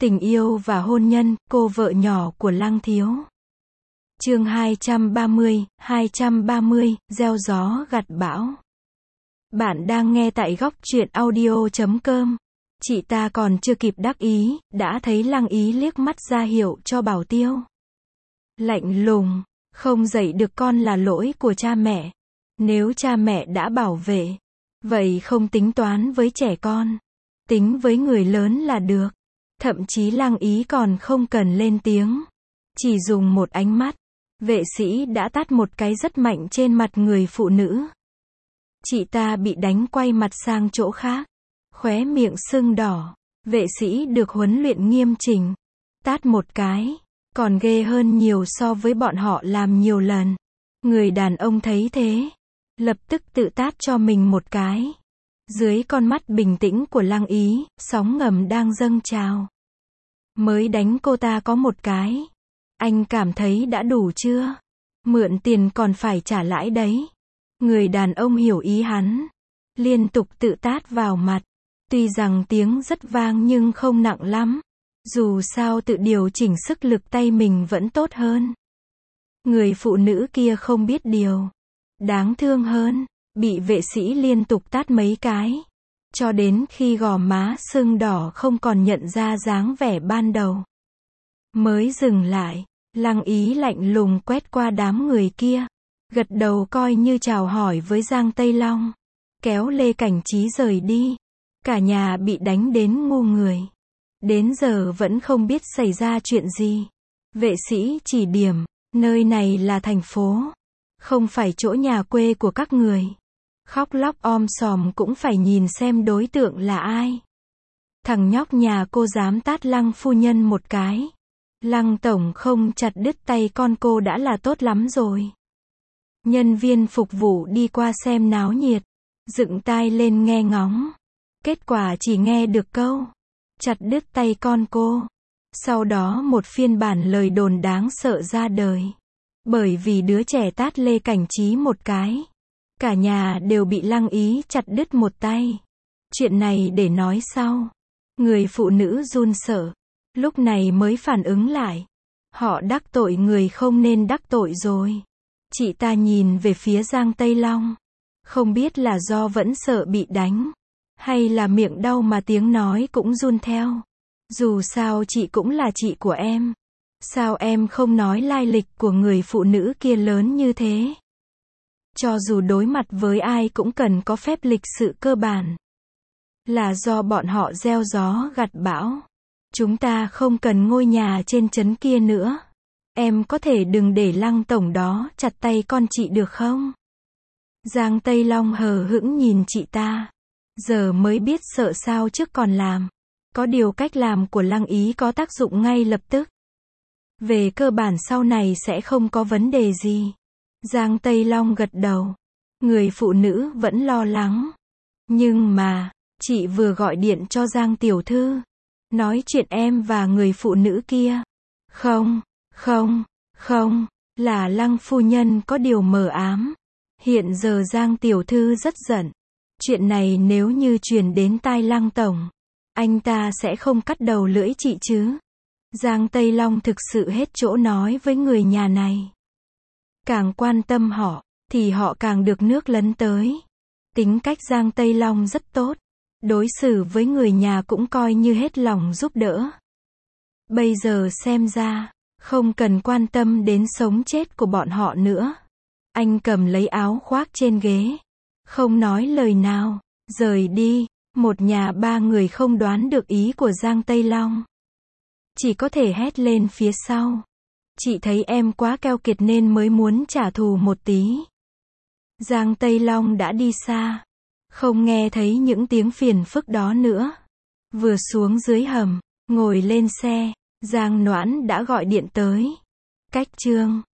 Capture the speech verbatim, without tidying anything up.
Tình yêu và hôn nhân, cô vợ nhỏ của Lăng Thiếu. Chương hai trăm ba mươi, hai trăm ba mươi, gieo gió gặt bão. Bạn đang nghe tại góc truyện audio chấm com. Chị ta còn chưa kịp đắc ý, đã thấy Lăng Ý liếc mắt ra hiệu cho Bảo Tiêu. Lạnh lùng, không dạy được con là lỗi của cha mẹ. Nếu cha mẹ đã bảo vệ, vậy không tính toán với trẻ con, tính với người lớn là được. Thậm chí Lăng Ý còn không cần lên tiếng, chỉ dùng một ánh mắt, vệ sĩ đã tát một cái rất mạnh trên mặt người phụ nữ. Chị ta bị đánh quay mặt sang chỗ khác, khóe miệng sưng đỏ. Vệ sĩ được huấn luyện nghiêm chỉnh, tát một cái, còn ghê hơn nhiều so với bọn họ làm nhiều lần. Người đàn ông thấy thế, lập tức tự tát cho mình một cái. Dưới con mắt bình tĩnh của Lăng Ý, sóng ngầm đang dâng trào. Mới đánh cô ta có một cái, anh cảm thấy đã đủ chưa? Mượn tiền còn phải trả lãi đấy. Người đàn ông hiểu ý hắn, liên tục tự tát vào mặt. Tuy rằng tiếng rất vang nhưng không nặng lắm. Dù sao tự điều chỉnh sức lực tay mình vẫn tốt hơn. Người phụ nữ kia không biết điều. Đáng thương hơn, bị vệ sĩ liên tục tát mấy cái, cho đến khi gò má sưng đỏ không còn nhận ra dáng vẻ ban đầu. Mới dừng lại, Lăng Ý lạnh lùng quét qua đám người kia, gật đầu coi như chào hỏi với Giang Tây Long, kéo Lê Cảnh Trí rời đi. Cả nhà bị đánh đến ngu người. Đến giờ vẫn không biết xảy ra chuyện gì. Vệ sĩ chỉ điểm, nơi này là thành phố, không phải chỗ nhà quê của các người. Khóc lóc om sòm cũng phải nhìn xem đối tượng là ai. Thằng nhóc nhà cô dám tát Lăng phu nhân một cái. Lăng tổng không chặt đứt tay con cô đã là tốt lắm rồi. Nhân viên phục vụ đi qua xem náo nhiệt, dựng tai lên nghe ngóng. Kết quả chỉ nghe được câu chặt đứt tay con cô. Sau đó một phiên bản lời đồn đáng sợ ra đời. Bởi vì đứa trẻ tát Lê Cảnh Trí một cái, cả nhà đều bị Lăng Ý chặt đứt một tay. Chuyện này để nói sau. Người phụ nữ run sợ, lúc này mới phản ứng lại. Họ đắc tội người không nên đắc tội rồi. Chị ta nhìn về phía Giang Tây Long. Không biết là do vẫn sợ bị đánh, hay là miệng đau mà tiếng nói cũng run theo. Dù sao chị cũng là chị của em. Sao em không nói lai lịch của người phụ nữ kia lớn như thế? Cho dù đối mặt với ai cũng cần có phép lịch sự cơ bản. Là do bọn họ gieo gió gặt bão. Chúng ta không cần ngôi nhà trên trấn kia nữa. Em có thể đừng để Lăng tổng đó chặt tay con chị được không? Giang Tây Long hờ hững nhìn chị ta. Giờ mới biết sợ sao trước còn làm. Có điều cách làm của Lăng Ý có tác dụng ngay lập tức. Về cơ bản sau này sẽ không có vấn đề gì. Giang Tây Long gật đầu. Người phụ nữ vẫn lo lắng. Nhưng mà, chị vừa gọi điện cho Giang tiểu thư. Nói chuyện em và người phụ nữ kia. Không, không, không, là Lăng phu nhân có điều mờ ám. Hiện giờ Giang tiểu thư rất giận. Chuyện này nếu như truyền đến tai Lăng tổng, anh ta sẽ không cắt đầu lưỡi chị chứ. Giang Tây Long thực sự hết chỗ nói với người nhà này. Càng quan tâm họ, thì họ càng được nước lấn tới. Tính cách Giang Tây Long rất tốt. Đối xử với người nhà cũng coi như hết lòng giúp đỡ. Bây giờ xem ra, không cần quan tâm đến sống chết của bọn họ nữa. Anh cầm lấy áo khoác trên ghế, không nói lời nào, rời đi. Một nhà ba người không đoán được ý của Giang Tây Long, chỉ có thể hét lên phía sau. Chị thấy em quá keo kiệt nên mới muốn trả thù một tí. Giang Tây Long đã đi xa, không nghe thấy những tiếng phiền phức đó nữa. Vừa xuống dưới hầm, ngồi lên xe, Giang Noãn đã gọi điện tới. Cách chương